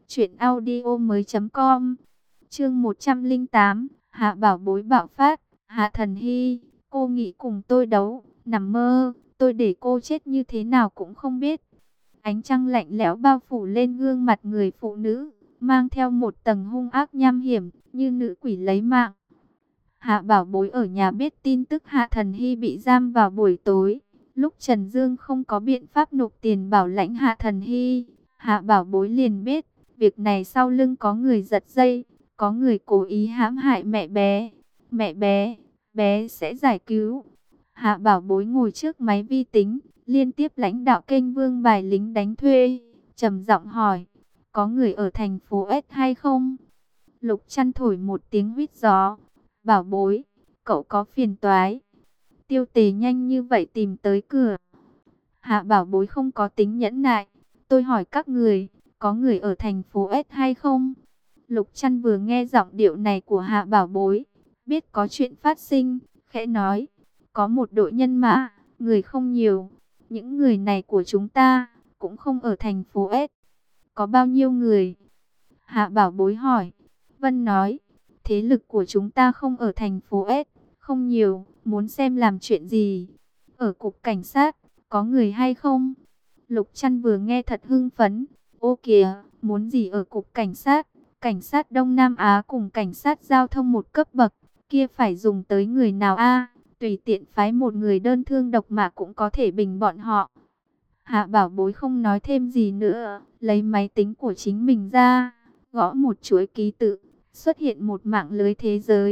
truyệnaudiomoi.com. Chương 108, Hạ Bảo Bối bạo phát. Hạ Thần Hy, cô nghĩ cùng tôi đấu, nằm mơ, tôi để cô chết như thế nào cũng không biết. Ánh trăng lạnh lẽo bao phủ lên gương mặt người phụ nữ, mang theo một tầng hung ác nham hiểm, như nữ quỷ lấy mạng. Hạ Bảo Bối ở nhà biết tin tức Hạ Thần Hy bị giam vào buổi tối. Lúc Trần Dương không có biện pháp nộp tiền bảo lãnh Hạ Thần Hy, Hạ Bảo Bối liền biết, việc này sau lưng có người giật dây, có người cố ý hãm hại mẹ bé. Mẹ bé, bé sẽ giải cứu. Hạ Bảo Bối ngồi trước máy vi tính, liên tiếp lãnh đạo kênh Vương bài lính đánh thuê, trầm giọng hỏi, có người ở thành phố S hay không? Lục Trăn thổi một tiếng huýt gió, Bảo Bối, cậu có phiền toái. Tiêu Tề nhanh như vậy tìm tới cửa. Hạ Bảo Bối không có tính nhẫn nại, tôi hỏi các người, có người ở thành phố S hay không? Lục Trăn vừa nghe giọng điệu này của Hạ Bảo Bối, biết có chuyện phát sinh, khẽ nói, có một đội nhân mã, người không nhiều, những người này của chúng ta cũng không ở thành phố S. Có bao nhiêu người? Hạ Bảo Bối hỏi. Vân nói, thế lực của chúng ta không ở thành phố S, không nhiều, muốn xem làm chuyện gì. Ở cục cảnh sát, có người hay không? Lục Trăn vừa nghe thật hưng phấn. Ô kìa, muốn gì ở cục cảnh sát Đông Nam Á cùng cảnh sát giao thông một cấp bậc, kia phải dùng tới người nào a? Tùy tiện phái một người đơn thương độc mã cũng có thể bình bọn họ. Hạ Bảo Bối không nói thêm gì nữa, lấy máy tính của chính mình ra, gõ một chuỗi ký tự, xuất hiện một mạng lưới thế giới.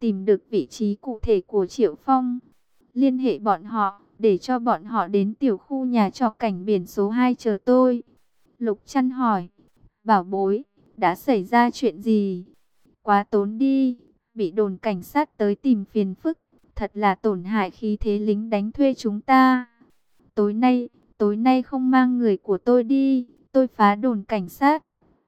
tìm được vị trí cụ thể của Triệu Phong, liên hệ bọn họ, để cho bọn họ đến tiểu khu nhà trọ cảnh biển số 2 chờ tôi. Lục Trăn hỏi, bảo bối, đã xảy ra chuyện gì? Quá tốn đi, bị đồn cảnh sát tới tìm phiền phức, thật là tổn hại khí thế lính đánh thuê chúng ta. Tối nay không mang người của tôi đi, tôi phá đồn cảnh sát.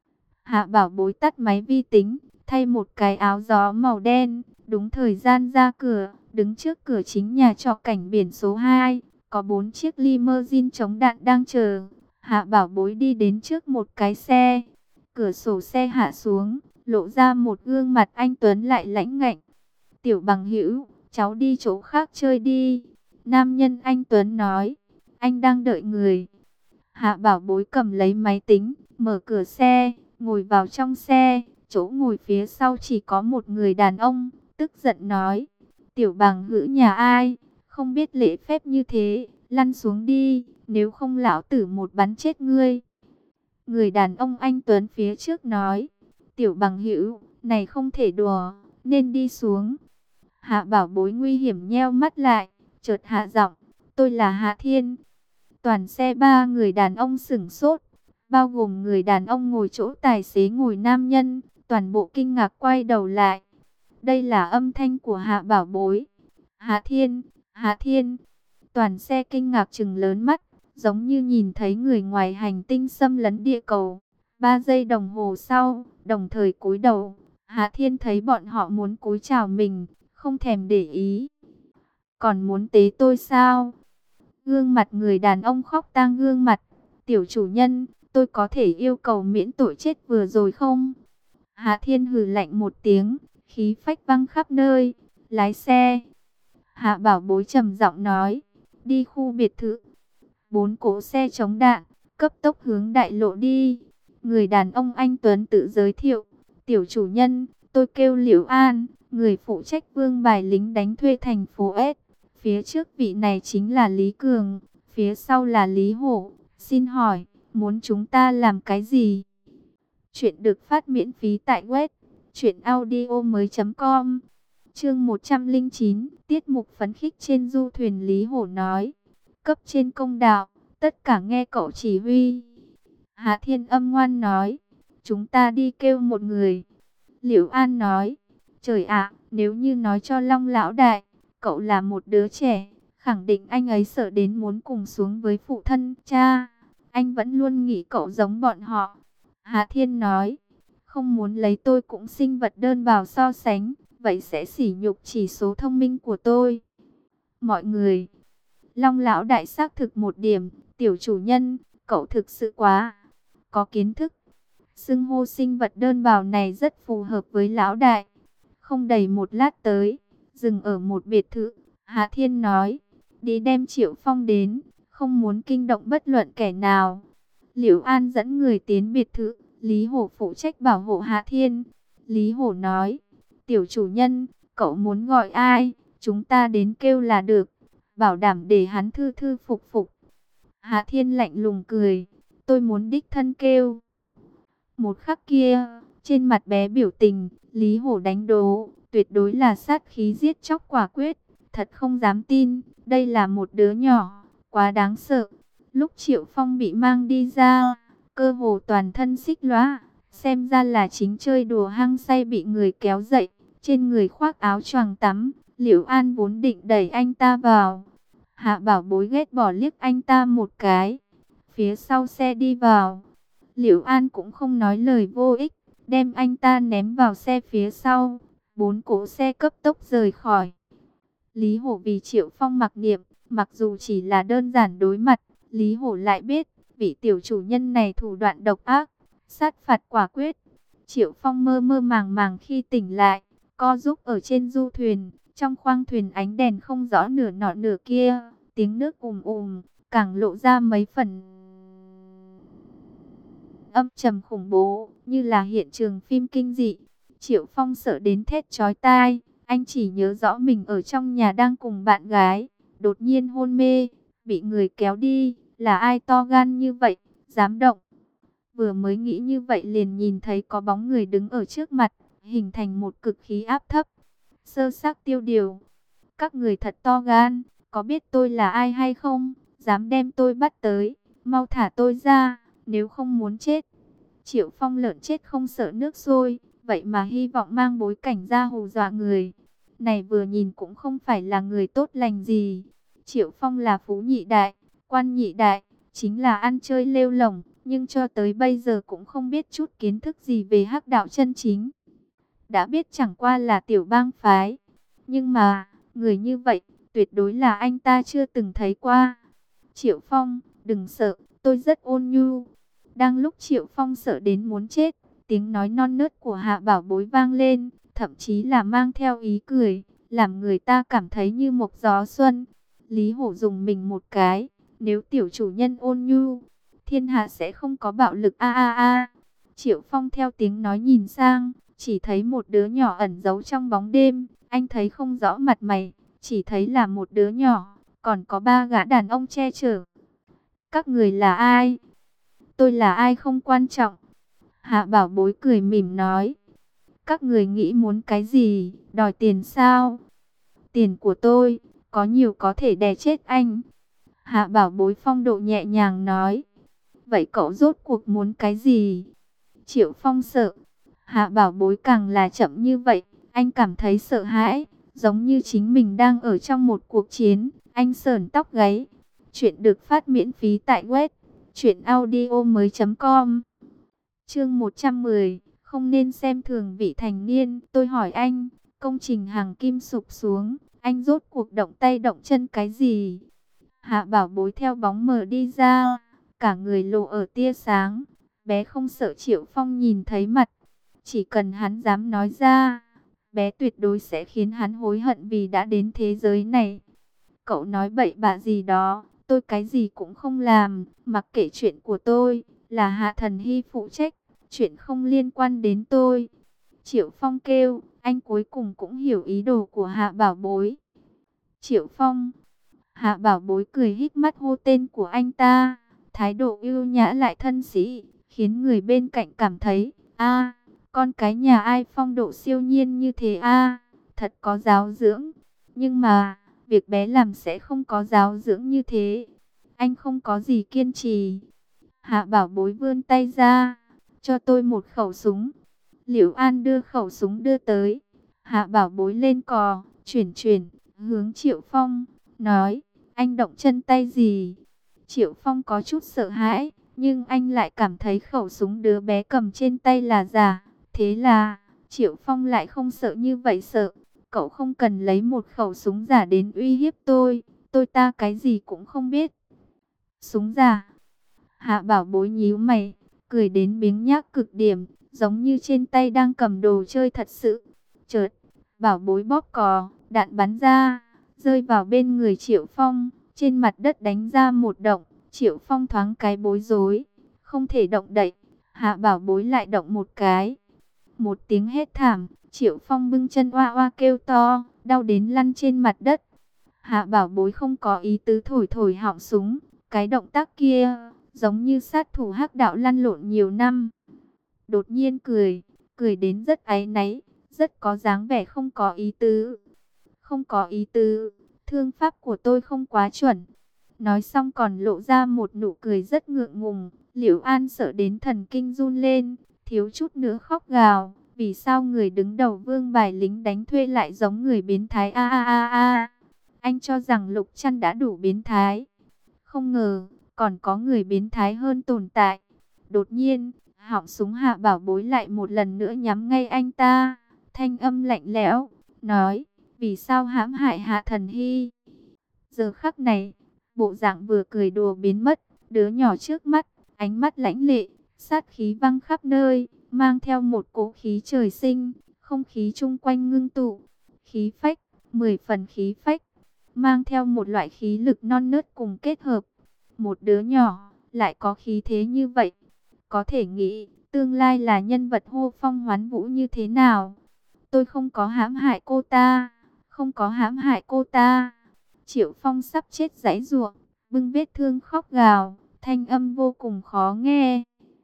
Hạ bảo bối tắt máy vi tính, thay một cái áo gió màu đen, đúng thời gian ra cửa, đứng trước cửa chính nhà trọ cảnh biển số 2, có 4 chiếc limousine chống đạn đang chờ. Hạ bảo bối đi đến trước một cái xe, cửa sổ xe hạ xuống, lộ ra một gương mặt anh tuấn lại lãnh ngạnh. Tiểu bằng hữu, cháu đi chỗ khác chơi đi. Nam nhân anh tuấn nói, anh đang đợi người. Hạ bảo bối cầm lấy máy tính, mở cửa xe, ngồi vào trong xe. Chỗ ngồi phía sau chỉ có một người đàn ông, tức giận nói, tiểu bằng hữu nhà ai, không biết lễ phép như thế, lăn xuống đi, nếu không lão tử một bắn chết ngươi. Người đàn ông anh tuấn phía trước nói, tiểu bằng hữu, này không thể đùa, nên đi xuống. Hạ bảo bối nguy hiểm nheo mắt lại, chợt hạ giọng, tôi là Hạ Thiên. Toàn xe 3 người đàn ông sửng sốt, bao gồm người đàn ông ngồi chỗ tài xế ngồi nam nhân, toàn bộ kinh ngạc quay đầu lại. Đây là âm thanh của Hạ bảo bối. Hạ Thiên, Hạ Thiên. Toàn xe kinh ngạc trừng lớn mắt, giống như nhìn thấy người ngoài hành tinh xâm lấn địa cầu. 3 giây đồng hồ sau, đồng thời cúi đầu, Hạ Thiên thấy bọn họ muốn cúi chào mình, không thèm để ý. Còn muốn tế tôi sao? Gương mặt người đàn ông khóc tang gương mặt. Tiểu chủ nhân, tôi có thể yêu cầu miễn tội chết vừa rồi không? Hạ Thiên hừ lạnh một tiếng, khí phách văng khắp nơi. Lái xe. Hạ bảo bối trầm giọng nói, đi khu biệt thự. 4 cỗ xe chống đạn, cấp tốc hướng đại lộ đi. Người đàn ông anh tuấn tự giới thiệu, tiểu chủ nhân, tôi kêu Liễu An, người phụ trách vương bài lính đánh thuê thành phố S. Phía trước vị này chính là Lý Cường, phía sau là Lý Hổ. Xin hỏi, muốn chúng ta làm cái gì? Chuyện được phát miễn phí tại web truyệnaudiomoi.com. Chương 109, tiết mục phấn khích trên du thuyền. Lý Hổ nói, cấp trên công đạo, tất cả nghe cậu chỉ huy. Hạ Thiên âm ngoan nói, chúng ta đi kêu một người. Liễu An nói, trời ạ, nếu như nói cho Long lão đại, cậu là một đứa trẻ, khẳng định anh ấy sợ đến muốn cùng xuống với phụ thân. Cha, anh vẫn luôn nghĩ cậu giống bọn họ. Hạ Thiên nói, không muốn lấy tôi cũng sinh vật đơn vào so sánh, vậy sẽ sỉ nhục chỉ số thông minh của tôi. Mọi người, Long lão đại xác thực một điểm, tiểu chủ nhân, cậu thực sự quá có kiến thức. Xưng hô sinh vật đơn bào này rất phù hợp với lão đại. Không đầy một lát tới, dừng ở một biệt thự, Hạ Thiên nói, đi đem Triệu Phong đến, không muốn kinh động bất luận kẻ nào. Liễu An dẫn người tiến biệt thự, Lý Hổ phụ trách bảo hộ Hạ Thiên. Lý Hổ nói, tiểu chủ nhân, cậu muốn gọi ai, chúng ta đến kêu là được, bảo đảm để hắn thư thư phục phục. Hạ Thiên lạnh lùng cười, tôi muốn đích thân kêu. Một khắc kia, trên mặt bé biểu tình, Lý Hổ đánh đố, tuyệt đối là sát khí giết chóc quả quyết. Thật không dám tin, đây là một đứa nhỏ, quá đáng sợ. Lúc Triệu Phong bị mang đi ra, cơ hồ toàn thân xích lóa, xem ra là chính chơi đùa hăng say bị người kéo dậy, trên người khoác áo choàng tắm. Liễu An vốn định đẩy anh ta vào. Hạ bảo bối ghét bỏ liếc anh ta một cái, phía sau xe đi vào. Liễu An cũng không nói lời vô ích, đem anh ta ném vào xe phía sau. 4 cỗ xe cấp tốc rời khỏi. Lý Hổ vì Triệu Phong mặc niệm, mặc dù chỉ là đơn giản đối mặt, Lý Hổ lại biết, vị tiểu chủ nhân này thủ đoạn độc ác, sát phạt quả quyết. Triệu Phong mơ mơ màng màng khi tỉnh lại, co giúp ở trên du thuyền, trong khoang thuyền ánh đèn không rõ nửa nọ nửa kia, tiếng nước càng lộ ra mấy phần âm trầm khủng bố, như là hiện trường phim kinh dị. Triệu Phong sợ đến thét chói tai, anh chỉ nhớ rõ mình ở trong nhà đang cùng bạn gái, đột nhiên hôn mê, bị người kéo đi, là ai to gan như vậy, dám động. Vừa mới nghĩ như vậy liền nhìn thấy có bóng người đứng ở trước mặt, hình thành một cực khí áp thấp. sơ xác tiêu điều. Các người thật to gan, có biết tôi là ai hay không? Dám đem tôi bắt tới, mau thả tôi ra, nếu không muốn chết. Triệu Phong lợn chết không sợ nước sôi, vậy mà hy vọng mang bối cảnh ra hù dọa người. Này vừa nhìn cũng không phải là người tốt lành gì. Triệu Phong là phú nhị đại, quan nhị đại, chính là ăn chơi lêu lổng, nhưng cho tới bây giờ cũng không biết chút kiến thức gì về hắc đạo chân chính. Đã biết chẳng qua là tiểu bang phái, nhưng mà người như vậy tuyệt đối là anh ta chưa từng thấy qua. Triệu Phong, đừng sợ, tôi rất ôn nhu. Đang lúc Triệu Phong sợ đến muốn chết, tiếng nói non nớt của Hạ Bảo Bối vang lên, thậm chí là mang theo ý cười, làm người ta cảm thấy như một gió xuân. Lý Hổ dùng mình một cái, nếu tiểu chủ nhân ôn nhu, thiên hạ sẽ không có bạo lực a a a. Triệu Phong theo tiếng nói nhìn sang, chỉ thấy một đứa nhỏ ẩn giấu trong bóng đêm, anh thấy không rõ mặt mày, chỉ thấy là một đứa nhỏ, còn có ba gã đàn ông che chở. Các người là ai? Tôi là ai không quan trọng. Hạ Bảo Bối cười mỉm nói. Các người nghĩ muốn cái gì? Đòi tiền sao? Tiền của tôi, có nhiều có thể đè chết anh. Hạ Bảo Bối phong độ nhẹ nhàng nói. Vậy cậu rốt cuộc muốn cái gì? Triệu Phong sợ. Hạ Bảo Bối càng là chậm như vậy, anh cảm thấy sợ hãi, giống như chính mình đang ở trong một cuộc chiến. Anh sởn tóc gáy. Chuyện được phát miễn phí tại web truyệnaudiomoi.com. Chương 110, không nên xem thường vị thành niên. Tôi hỏi anh, công trình hàng kim sụp xuống, anh rốt cuộc động tay động chân cái gì? Hạ Bảo Bối theo bóng mờ đi ra, cả người lộ ở tia sáng. Bé không sợ Triệu Phong nhìn thấy mặt, chỉ cần hắn dám nói ra, bé tuyệt đối sẽ khiến hắn hối hận vì đã đến thế giới này. Cậu nói bậy bạ gì đó, tôi cái gì cũng không làm, mặc kệ chuyện của tôi, là Hạ Thần Hy phụ trách, chuyện không liên quan đến tôi. Triệu Phong kêu, anh cuối cùng cũng hiểu ý đồ của Hạ Bảo Bối. Triệu Phong. Hạ Bảo Bối cười híp mắt hô tên của anh ta, thái độ ưu nhã lại thân sĩ, khiến người bên cạnh cảm thấy, a, con cái nhà ai phong độ siêu nhiên như thế a, thật có giáo dưỡng. Nhưng mà, việc bé làm sẽ không có giáo dưỡng như thế. Anh không có gì kiên trì. Hạ Bảo Bối vươn tay ra, cho tôi một khẩu súng. Liễu An đưa khẩu súng đưa tới. Hạ Bảo Bối lên cò, chuyển, hướng Triệu Phong, nói, anh động chân tay gì? Triệu Phong có chút sợ hãi, nhưng anh lại cảm thấy khẩu súng đứa bé cầm trên tay là giả. Thế là, Triệu Phong lại không sợ như vậy sợ. Cậu không cần lấy một khẩu súng giả đến uy hiếp tôi ta cái gì cũng không biết. Súng giả? Hạ Bảo Bối nhíu mày, cười đến biếng nhác cực điểm, giống như trên tay đang cầm đồ chơi thật sự. Chợt, Bảo Bối bóp cò, đạn bắn ra, rơi vào bên người Triệu Phong, trên mặt đất đánh ra một động. Triệu Phong thoáng cái bối rối, không thể động đậy. Hạ Bảo Bối lại động một cái. Một tiếng hét thảm, Triệu Phong bưng chân oa oa kêu to, đau đến lăn trên mặt đất. Hạ Bảo Bối không có ý tứ thổi họng súng, cái động tác kia giống như sát thủ hắc đạo lăn lộn nhiều năm. Đột nhiên cười đến rất áy náy, rất có dáng vẻ không có ý tứ. Không có ý tứ, thương pháp của tôi không quá chuẩn. Nói xong còn lộ ra một nụ cười rất ngượng ngùng. Liễu An sợ đến thần kinh run lên, thiếu chút nữa khóc gào. Vì sao người đứng đầu vương bài lính đánh thuê lại giống người biến thái a a a a? Anh cho rằng Lục Trăn đã đủ biến thái, không ngờ còn có người biến thái hơn tồn tại. Đột nhiên, họng súng Hạ Bảo Bối lại một lần nữa nhắm ngay anh ta, thanh âm lạnh lẽo nói: vì sao hãm hại Hạ Thần Hy? Giờ khắc này, bộ dạng vừa cười đùa biến mất, đứa nhỏ trước mắt, ánh mắt lãnh lệ, sát khí văng khắp nơi, mang theo một cỗ khí trời sinh, không khí chung quanh ngưng tụ, khí phách, 10 phần khí phách, mang theo một loại khí lực non nớt cùng kết hợp. Một đứa nhỏ, lại có khí thế như vậy, có thể nghĩ, tương lai là nhân vật hô phong hoán vũ như thế nào. Tôi không có hãm hại cô ta, không có hãm hại cô ta. Triệu Phong sắp chết giãy giụa, bưng vết thương khóc gào, thanh âm vô cùng khó nghe.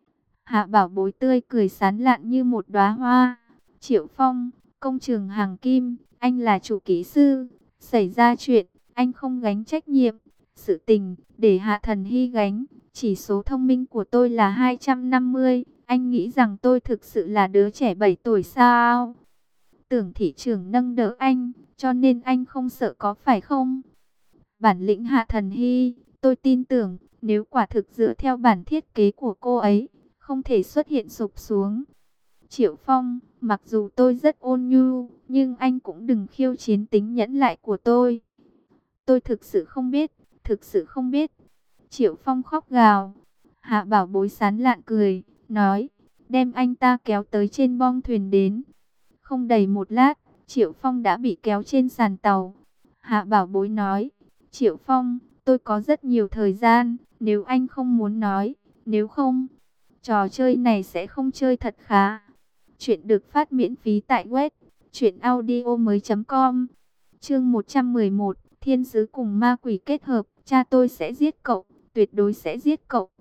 Hạ Bảo Bối tươi cười sán lạn như một đóa hoa. Triệu Phong, công trường hàng kim, Anh là chủ kỹ sư, xảy ra chuyện, anh không gánh trách nhiệm. Sự tình, để Hạ Thần Hy gánh. Chỉ số thông minh của tôi là 250. Anh nghĩ rằng tôi thực sự là đứa trẻ 7 tuổi sao? Tưởng thị trưởng nâng đỡ anh, cho nên anh không sợ có phải không? Bản lĩnh Hạ Thần Hy, tôi tin tưởng, nếu quả thực dựa theo bản thiết kế của cô ấy, không thể xuất hiện sụp xuống. Triệu Phong, mặc dù tôi rất ôn nhu, nhưng anh cũng đừng khiêu chiến tính nhẫn nại của tôi. Tôi thực sự không biết, thực sự không biết. Triệu Phong khóc gào. Hạ Bảo Bối sán lạn cười, nói, đem anh ta kéo tới trên bong thuyền đến. Không đầy một lát, Triệu Phong đã bị kéo trên sàn tàu. Hạ Bảo Bối nói, Triệu Phong, tôi có rất nhiều thời gian, nếu anh không muốn nói, nếu không, trò chơi này sẽ không chơi thật khá. Chuyện được phát miễn phí tại web truyệnaudiomoi.com. Chương 111, Thiên sứ cùng ma quỷ kết hợp, cha tôi sẽ giết cậu, tuyệt đối sẽ giết cậu.